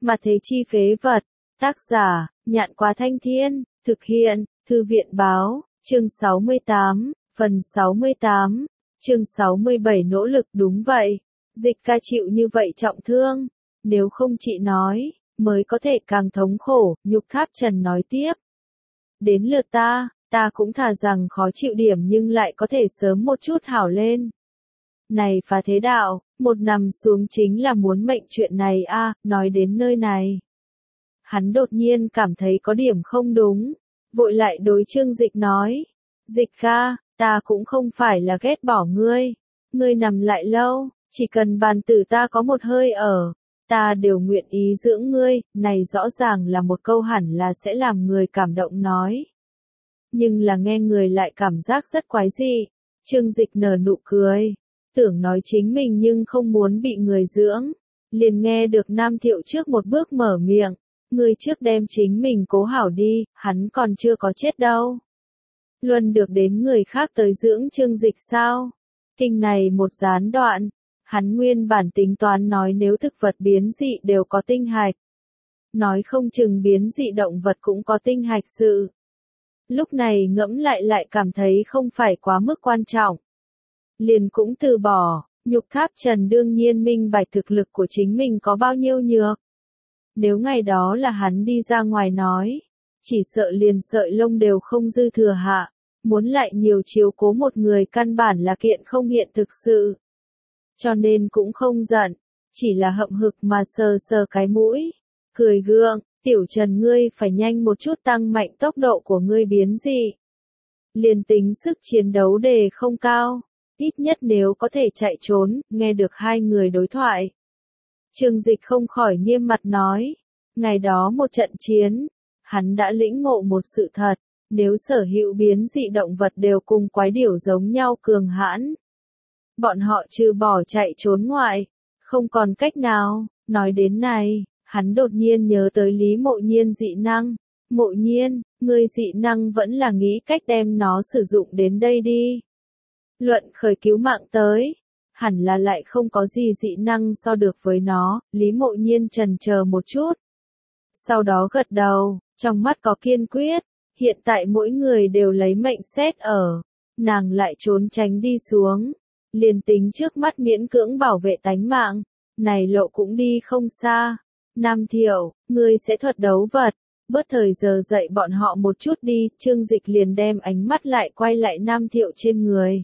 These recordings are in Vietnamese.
Mà thế chi phế vật. Tác giả, Nhạn Quá Thanh Thiên, thực hiện, Thư viện báo, chương 68, phần 68, chương 67 nỗ lực đúng vậy. Dịch ca chịu như vậy trọng thương, nếu không chị nói, mới có thể càng thống khổ, Nhục Tháp Trần nói tiếp. Đến lượt ta cũng thà rằng khó chịu điểm nhưng lại có thể sớm một chút hảo lên. Này Phá Thế Đạo, một nằm xuống chính là muốn mệnh chuyện này a. Nói đến nơi này. Hắn đột nhiên cảm thấy có điểm không đúng, vội lại đối Trương Dịch nói. Dịch ca, ta cũng không phải là ghét bỏ ngươi nằm lại lâu, chỉ cần bàn tử ta có một hơi ở, ta đều nguyện ý dưỡng ngươi, này rõ ràng là một câu hẳn là sẽ làm người cảm động nói. Nhưng là nghe người lại cảm giác rất quái dị. Trương Dịch nở nụ cười, tưởng nói chính mình nhưng không muốn bị người dưỡng. Liền nghe được Nam Thiệu trước một bước mở miệng, ngươi trước đem chính mình cố hảo đi, hắn còn chưa có chết đâu. Luân được đến người khác tới dưỡng Trương Dịch sao? Kinh này một gián đoạn, hắn nguyên bản tính toán nói nếu thực vật biến dị đều có tinh hạch. Nói không chừng biến dị động vật cũng có tinh hạch sự. Lúc này ngẫm lại cảm thấy không phải quá mức quan trọng. Liền cũng từ bỏ, Nhục Tháp Trần đương nhiên minh bạch thực lực của chính mình có bao nhiêu nhược. Nếu ngày đó là hắn đi ra ngoài nói, chỉ sợ liền sợi lông đều không dư thừa hạ, muốn lại nhiều chiếu cố một người căn bản là kiện không hiện thực sự. Cho nên cũng không giận, chỉ là hậm hực mà sờ sờ cái mũi, cười gượng, Tiểu Trần ngươi phải nhanh một chút tăng mạnh tốc độ của ngươi biến dị. Liền tính sức chiến đấu đề không cao, ít nhất nếu có thể chạy trốn, nghe được hai người đối thoại. Trương Dịch không khỏi nghiêm mặt nói, ngày đó một trận chiến, hắn đã lĩnh ngộ một sự thật, nếu sở hữu biến dị động vật đều cùng quái điểu giống nhau cường hãn. Bọn họ trừ bỏ chạy trốn ngoại, không còn cách nào. Nói đến này, hắn đột nhiên nhớ tới Lý Mộ Nhiên dị năng. Mộ Nhiên, ngươi dị năng vẫn là nghĩ cách đem nó sử dụng đến đây đi. Luận khởi cứu mạng tới, hẳn là lại không có gì dị năng so được với nó. Lý Mộ Nhiên chần chờ một chút, sau đó gật đầu, trong mắt có kiên quyết. Hiện tại mỗi người đều lấy mệnh xét ở, nàng lại trốn tránh đi xuống, liền tính trước mắt miễn cưỡng bảo vệ tánh mạng, này lộ cũng đi không xa. Nam Thiệu, ngươi sẽ thuật đấu vật, bớt thời giờ dạy bọn họ một chút đi. Trương Dịch liền đem ánh mắt lại quay lại Nam Thiệu trên người.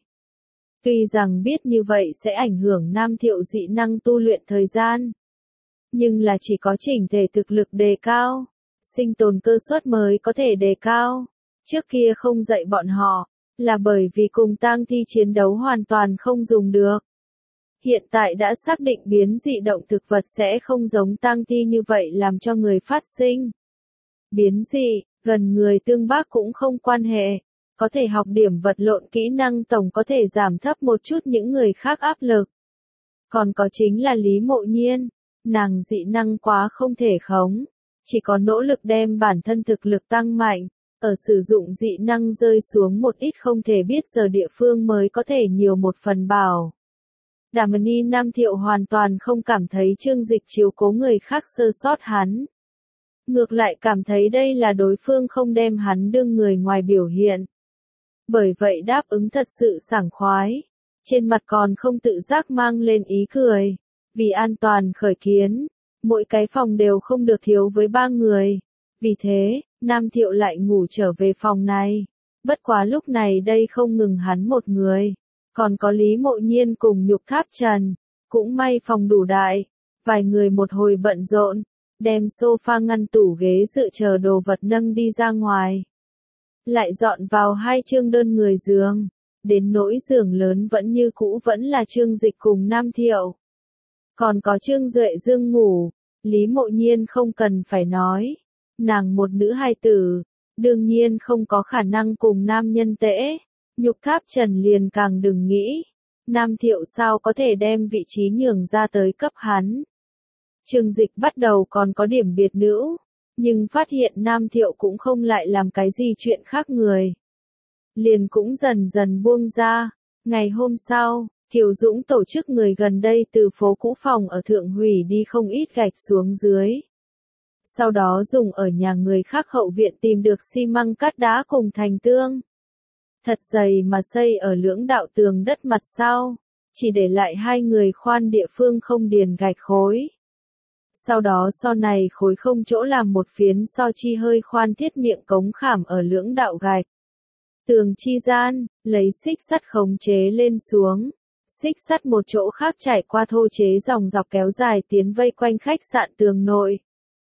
Tuy rằng biết như vậy sẽ ảnh hưởng Nam Thiệu dị năng tu luyện thời gian, nhưng là chỉ có chỉnh thể thực lực đề cao, sinh tồn cơ suất mới có thể đề cao. Trước kia không dạy bọn họ, là bởi vì cùng tang thi chiến đấu hoàn toàn không dùng được. Hiện tại đã xác định biến dị động thực vật sẽ không giống tang thi như vậy làm cho người phát sinh biến dị, gần người tương bác cũng không quan hệ. Có thể học điểm vật lộn kỹ năng tổng có thể giảm thấp một chút những người khác áp lực. Còn có chính là Lý Mộ Nhiên, nàng dị năng quá không thể khống, chỉ có nỗ lực đem bản thân thực lực tăng mạnh, ở sử dụng dị năng rơi xuống một ít không thể biết giờ địa phương mới có thể nhiều một phần bảo. Đảm Ni Nam Thiệu hoàn toàn không cảm thấy Trương Dịch chiếu cố người khác sơ sót hắn. Ngược lại cảm thấy đây là đối phương không đem hắn đương người ngoài biểu hiện. Bởi vậy đáp ứng thật sự sảng khoái, trên mặt còn không tự giác mang lên ý cười. Vì an toàn khởi kiến, mỗi cái phòng đều không được thiếu với 3 người. Vì thế, Nam Thiệu lại ngủ trở về phòng này. Bất quá lúc này đây không ngừng hắn một người, còn có Lý Mộ Nhiên cùng Nhục Tháp Trần. Cũng may phòng đủ đại, vài người một hồi bận rộn, đem sofa ngăn tủ ghế dự chờ đồ vật nâng đi ra ngoài. Lại dọn vào 2 chương đơn người giường, đến nỗi giường lớn vẫn như cũ vẫn là Trương Dịch cùng Nam Thiệu. Còn có Trương Duệ Dương ngủ, Lý Mộ Nhiên không cần phải nói, nàng một nữ hài tử, đương nhiên không có khả năng cùng nam nhân tễ. Nhục Tháp Trần liền càng đừng nghĩ, Nam Thiệu sao có thể đem vị trí nhường ra tới cấp hắn. Trương Dịch bắt đầu còn có điểm biệt nữ, nhưng phát hiện Nam Thiệu cũng không lại làm cái gì chuyện khác người. Liền cũng dần dần buông ra. Ngày hôm sau, Kiều Dũng tổ chức người gần đây từ phố cũ phòng ở Thượng hủy đi không ít gạch xuống dưới. sau đó dùng ở nhà người khác hậu viện tìm được xi măng cát đá cùng thành tương. Thật dày mà xây ở lưỡng đạo tường đất mặt sau, chỉ để lại hai người khoan địa phương không điền gạch khối. Sau đó so này khối không chỗ làm một phiến so chi hơi khoan thiết miệng cống khảm ở lưỡng đạo gạch. Tường chi gian, lấy xích sắt khống chế lên xuống. Xích sắt một chỗ khác trải qua thô chế dòng dọc kéo dài tiến vây quanh khách sạn tường nội.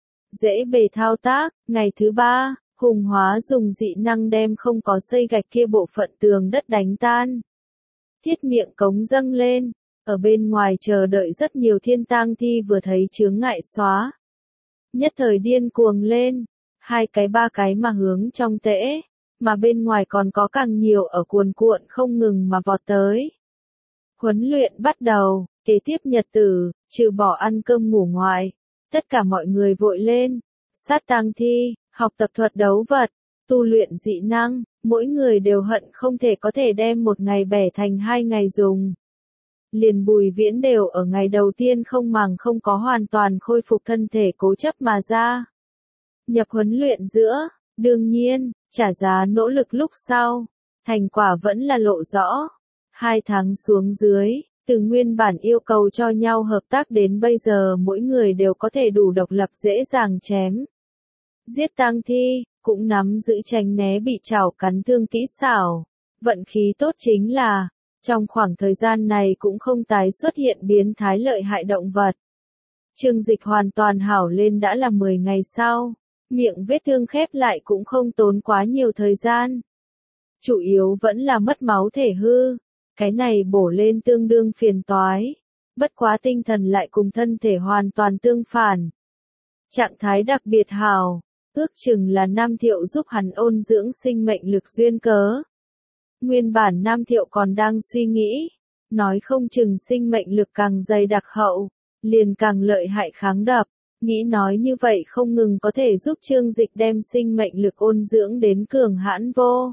Dễ bề thao tác, ngày thứ 3, Hùng Hóa dùng dị năng đem không có xây gạch kia bộ phận tường đất đánh tan. Thiết miệng cống dâng lên, ở bên ngoài chờ đợi rất nhiều thiên tang thi vừa thấy chướng ngại xóa. Nhất thời điên cuồng lên, 2 cái 3 cái mà hướng trong tễ, mà bên ngoài còn có càng nhiều ở cuồn cuộn không ngừng mà vọt tới. Huấn luyện bắt đầu, kế tiếp nhật tử, trừ bỏ ăn cơm ngủ ngoài, tất cả mọi người vội lên, sát tang thi, học tập thuật đấu vật, tu luyện dị năng, mỗi người đều hận không thể có thể đem một ngày bẻ thành 2 ngày dùng. Liền Bùi Viễn đều ở ngày đầu tiên không màng không có hoàn toàn khôi phục thân thể cố chấp mà ra. Nhập huấn luyện giữa, đương nhiên, trả giá nỗ lực lúc sau, thành quả vẫn là lộ rõ. 2 tháng xuống dưới, từ nguyên bản yêu cầu cho nhau hợp tác đến bây giờ mỗi người đều có thể đủ độc lập dễ dàng chém. Giết tang thi, cũng nắm giữ tránh né bị chảo cắn thương kỹ xảo. Vận khí tốt chính là, trong khoảng thời gian này cũng không tái xuất hiện biến thái lợi hại động vật. Trương Dịch hoàn toàn hảo lên đã là 10 ngày sau, miệng vết thương khép lại cũng không tốn quá nhiều thời gian. Chủ yếu vẫn là mất máu thể hư, cái này bổ lên tương đương phiền toái, bất quá tinh thần lại cùng thân thể hoàn toàn tương phản. Trạng thái đặc biệt hảo, ước chừng là Nam Thiệu giúp hắn ôn dưỡng sinh mệnh lực duyên cớ. Nguyên bản Nam Thiệu còn đang suy nghĩ, nói không chừng sinh mệnh lực càng dày đặc hậu, liền càng lợi hại kháng đập, nghĩ nói như vậy không ngừng có thể giúp Trương Dịch đem sinh mệnh lực ôn dưỡng đến cường hãn vô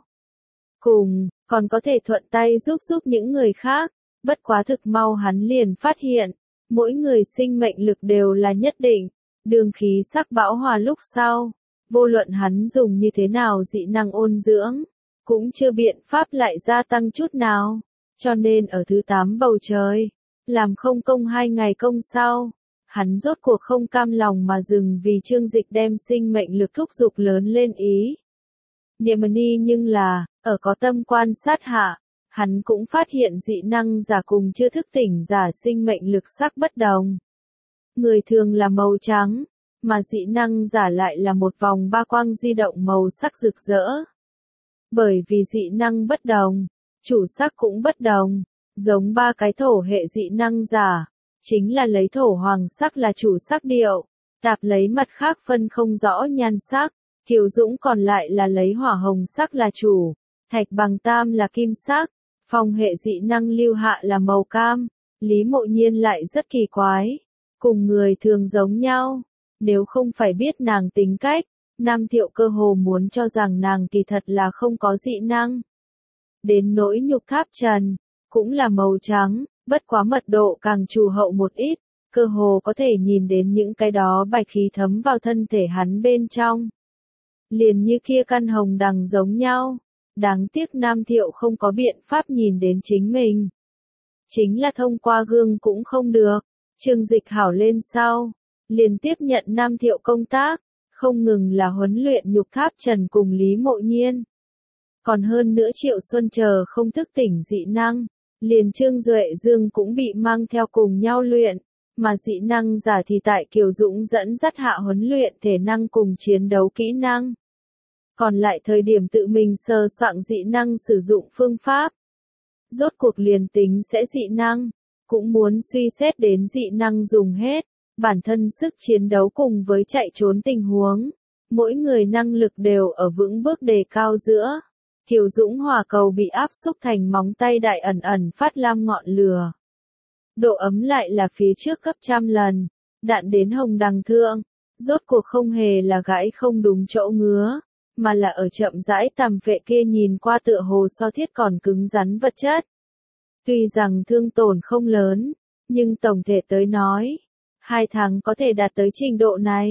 cùng, còn có thể thuận tay giúp những người khác, bất quá thực mau hắn liền phát hiện, mỗi người sinh mệnh lực đều là nhất định, đường khí sắc bão hòa lúc sau, vô luận hắn dùng như thế nào dị năng ôn dưỡng, cũng chưa biện pháp lại gia tăng chút nào, cho nên ở thứ 8 bầu trời, làm không công 2 ngày công sau, hắn rốt cuộc không cam lòng mà dừng vì Trương Dịch đem sinh mệnh lực thúc giục lớn lên ý. Niệm nhưng là, ở có tâm quan sát hạ, hắn cũng phát hiện dị năng giả cùng chưa thức tỉnh giả sinh mệnh lực sắc bất đồng. Người thường là màu trắng, mà dị năng giả lại là một vòng ba quang di động màu sắc rực rỡ. Bởi vì dị năng bất đồng, chủ sắc cũng bất đồng, giống 3 cái thổ hệ dị năng giả, chính là lấy thổ hoàng sắc là chủ sắc điệu, tạp lấy mặt khác phân không rõ nhan sắc, Kiều Dũng còn lại là lấy hỏa hồng sắc là chủ, Thạch Bằng Tam là kim sắc, phong hệ dị năng Lưu Hạ là màu cam, Lý Mộ Nhiên lại rất kỳ quái, cùng người thường giống nhau, nếu không phải biết nàng tính cách, Nam Thiệu cơ hồ muốn cho rằng nàng kỳ thật là không có dị năng. Đến nỗi nhục tháp trần, cũng là màu trắng, bất quá mật độ càng trù hậu một ít, cơ hồ có thể nhìn đến những cái đó bạch khí thấm vào thân thể hắn bên trong. Liền như kia căn hồng đằng giống nhau, đáng tiếc Nam Thiệu không có biện pháp nhìn đến chính mình. Chính là thông qua gương cũng không được, Trương Dịch hảo lên sau, liền tiếp nhận Nam Thiệu công tác, không ngừng là huấn luyện nhục tháp trần cùng Lý Mộ Nhiên. Còn hơn nữa Triệu Xuân chờ không thức tỉnh dị năng, liền Trương Duệ Dương cũng bị mang theo cùng nhau luyện, mà dị năng giả thì tại Kiều Dũng dẫn dắt hạ huấn luyện thể năng cùng chiến đấu kỹ năng. Còn lại thời điểm tự mình sơ soạn dị năng sử dụng phương pháp. Rốt cuộc liền tính sẽ dị năng, cũng muốn suy xét đến dị năng dùng hết, bản thân sức chiến đấu cùng với chạy trốn tình huống. Mỗi người năng lực đều ở vững bước đề cao giữa. Kiều Dũng hỏa cầu bị áp xúc thành móng tay đại ẩn ẩn phát lam ngọn lửa. Độ ấm lại là phía trước gấp trăm lần. Đạn đến hồng đằng thượng, rốt cuộc không hề là gãy không đúng chỗ ngứa, mà là ở chậm rãi tầm vệ kia nhìn qua tựa hồ so thiết còn cứng rắn vật chất. Tuy rằng thương tổn không lớn, nhưng tổng thể tới nói, 2 tháng có thể đạt tới trình độ này,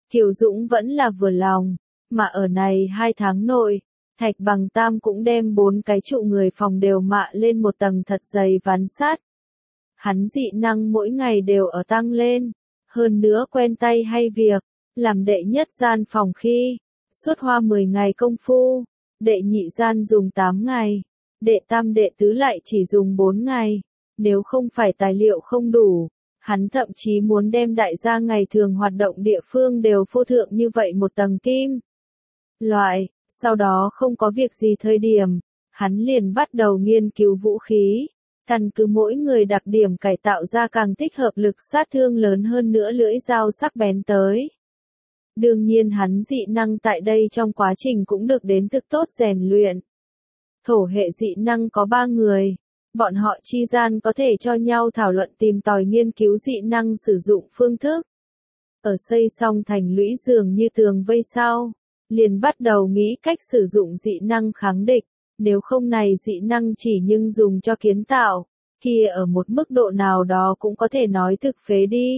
Kiều Dũng vẫn là vừa lòng, mà ở này 2 tháng nội, Thạch Bằng Tam cũng đem 4 cái trụ người phòng đều mạ lên một tầng thật dày ván sắt. Hắn dị năng mỗi ngày đều ở tăng lên, hơn nữa quen tay hay việc, làm đệ nhất gian phòng khi, suốt hoa 10 ngày công phu, đệ nhị gian dùng 8 ngày, đệ tam đệ tứ lại chỉ dùng 4 ngày, nếu không phải tài liệu không đủ, hắn thậm chí muốn đem đại gia ngày thường hoạt động địa phương đều phô thượng như vậy một tầng kim loại, sau đó không có việc gì thời điểm, hắn liền bắt đầu nghiên cứu vũ khí, căn cứ mỗi người đặc điểm cải tạo ra càng thích hợp lực sát thương lớn hơn nữa lưỡi dao sắc bén tới. Đương nhiên hắn dị năng tại đây trong quá trình cũng được đến thực tốt rèn luyện. Thổ hệ dị năng có 3 người, bọn họ chi gian có thể cho nhau thảo luận tìm tòi nghiên cứu dị năng sử dụng phương thức. Ở xây xong thành lũy dường như tường vây sau, liền bắt đầu nghĩ cách sử dụng dị năng kháng địch, nếu không này dị năng chỉ nhưng dùng cho kiến tạo, kia ở một mức độ nào đó cũng có thể nói thực phế đi.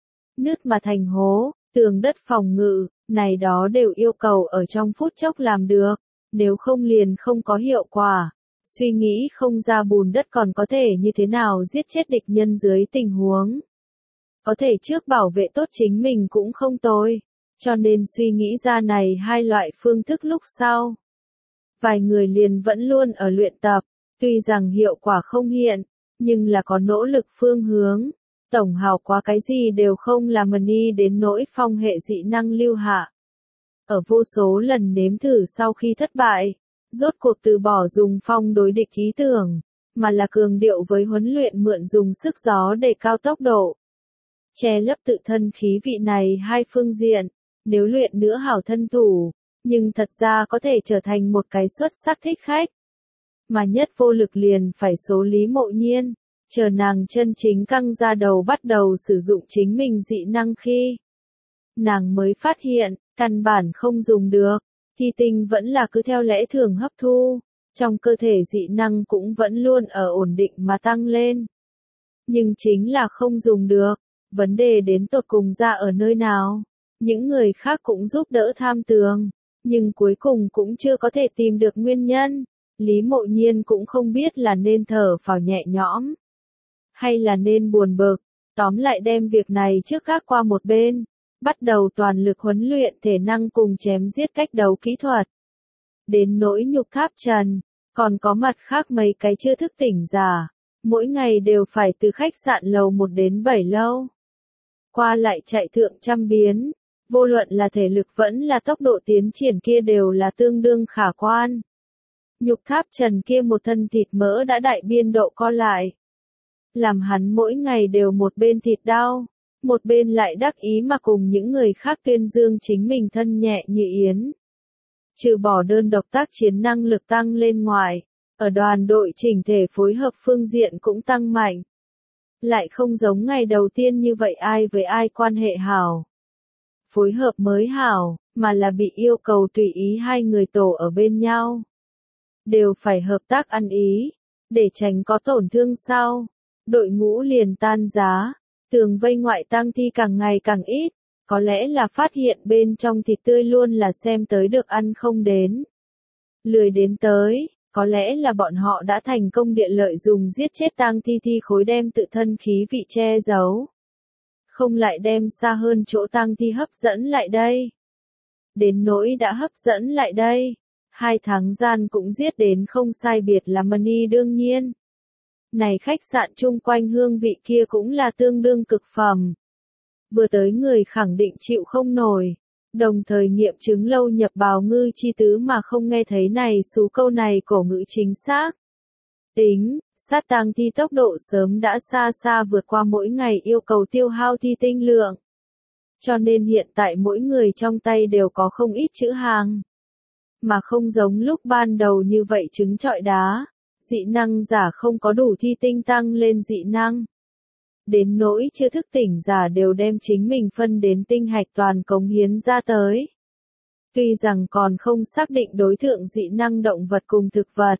Nứt mà thành hố, tường đất phòng ngự, này đó đều yêu cầu ở trong phút chốc làm được, nếu không liền không có hiệu quả. Suy nghĩ không ra bùn đất còn có thể như thế nào giết chết địch nhân dưới tình huống. Có thể trước bảo vệ tốt chính mình cũng không tồi, cho nên suy nghĩ ra này 2 loại phương thức lúc sau. Vài người liền vẫn luôn ở luyện tập, tuy rằng hiệu quả không hiện, nhưng là có nỗ lực phương hướng. Tổng hào quá cái gì đều không làm mani đến nỗi phong hệ dị năng lưu hạ. Ở vô số lần nếm thử sau khi thất bại, rốt cuộc từ bỏ dùng phong đối địch ý tưởng, mà là cường điệu với huấn luyện mượn dùng sức gió để cao tốc độ. Che lấp tự thân khí vị này 2 phương diện, nếu luyện nữa hảo thân thủ, nhưng thật ra có thể trở thành một cái xuất sắc thích khách. Mà nhất vô lực liền phải số Lý Mộ Nhiên, chờ nàng chân chính căng ra đầu bắt đầu sử dụng chính mình dị năng khi. Nàng mới phát hiện, căn bản không dùng được, thi tinh vẫn là cứ theo lẽ thường hấp thu, trong cơ thể dị năng cũng vẫn luôn ở ổn định mà tăng lên. Nhưng chính là không dùng được, vấn đề đến tột cùng ra ở nơi nào, những người khác cũng giúp đỡ tham tường, nhưng cuối cùng cũng chưa có thể tìm được nguyên nhân, Lý Mộ Nhiên cũng không biết là nên thở phào nhẹ nhõm, hay là nên buồn bực, tóm lại đem việc này trước gác qua một bên. Bắt đầu toàn lực huấn luyện thể năng cùng chém giết cách đấu kỹ thuật. Đến nỗi Nhục Tháp Trần, còn có mặt khác mấy cái chưa thức tỉnh giả, mỗi ngày đều phải từ khách sạn lầu 1 đến 7 lâu. Qua lại chạy thượng trăm biến, vô luận là thể lực vẫn là tốc độ tiến triển kia đều là tương đương khả quan. Nhục Tháp Trần kia một thân thịt mỡ đã đại biên độ co lại. Làm hắn mỗi ngày đều một bên thịt đau. Một bên lại đắc ý mà cùng những người khác tuyên dương chính mình thân nhẹ như yến. Trừ bỏ đơn độc tác chiến năng lực tăng lên ngoài, ở đoàn đội chỉnh thể phối hợp phương diện cũng tăng mạnh. Lại không giống ngày đầu tiên như vậy ai với ai quan hệ hảo. Phối hợp mới hảo, mà là bị yêu cầu tùy ý 2 người tổ ở bên nhau. Đều phải hợp tác ăn ý, để tránh có tổn thương sau. Đội ngũ liền tan giá. Tường vây ngoại tang thi càng ngày càng ít, có lẽ là phát hiện bên trong thịt tươi luôn là xem tới được ăn không đến. Lười đến tới, có lẽ là bọn họ đã thành công địa lợi dùng giết chết tang thi thi khối đem tự thân khí vị che giấu. Không lại đem xa hơn chỗ tang thi hấp dẫn lại đây. Đến nỗi đã hấp dẫn lại đây, 2 tháng gian cũng giết đến không sai biệt là money đương nhiên. Này khách sạn chung quanh hương vị kia cũng là tương đương cực phẩm. Vừa tới người khẳng định chịu không nổi. Đồng thời nghiệm chứng lâu nhập bào ngư chi tứ mà không nghe thấy này số câu này cổ ngữ chính xác. Tính, sát tang thi tốc độ sớm đã xa xa vượt qua mỗi ngày yêu cầu tiêu hao thi tinh lượng. Cho nên hiện tại mỗi người trong tay đều có không ít chữ hàng. Mà không giống lúc ban đầu như vậy trứng trọi đá. Dị năng giả không có đủ thi tinh tăng lên dị năng. Đến nỗi chưa thức tỉnh giả đều đem chính mình phân đến tinh hạch toàn cống hiến ra tới. Tuy rằng còn không xác định đối tượng dị năng động vật cùng thực vật.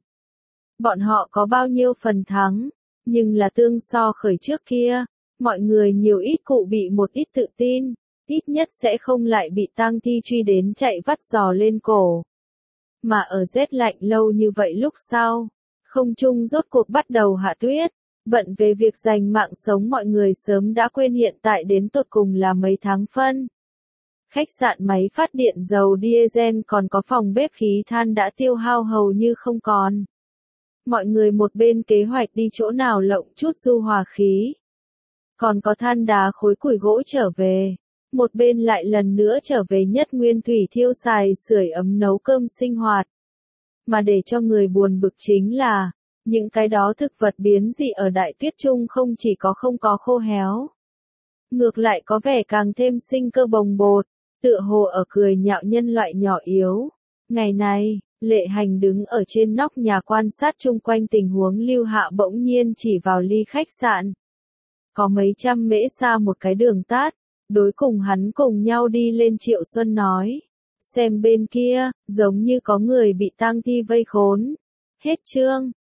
Bọn họ có bao nhiêu phần thắng, nhưng là tương so khởi trước kia, mọi người nhiều ít cụ bị một ít tự tin, ít nhất sẽ không lại bị tang thi truy đến chạy vắt giò lên cổ. Mà ở rét lạnh lâu như vậy lúc sau, không trung rốt cuộc bắt đầu hạ tuyết, bận về việc giành mạng sống mọi người sớm đã quên hiện tại đến tột cùng là mấy tháng phân. Khách sạn máy phát điện dầu diesel còn có phòng bếp khí than đã tiêu hao hầu như không còn. Mọi người một bên kế hoạch đi chỗ nào lộng chút du hòa khí. Còn có than đá khối củi gỗ trở về. Một bên lại lần nữa trở về nhất nguyên thủy thiêu xài sưởi ấm nấu cơm sinh hoạt. Mà để cho người buồn bực chính là, những cái đó thực vật biến dị ở đại tuyết trung không chỉ có không có khô héo. Ngược lại có vẻ càng thêm sinh cơ bồng bột, tựa hồ ở cười nhạo nhân loại nhỏ yếu. Ngày này, Lệ Hành đứng ở trên nóc nhà quan sát chung quanh tình huống Lưu Hạ bỗng nhiên chỉ vào ly khách sạn. Có mấy trăm mễ xa một cái đường tát, đối cùng hắn cùng nhau đi lên Triệu Xuân nói. Xem bên kia, giống như có người bị tang thi vây khốn. Hết chương.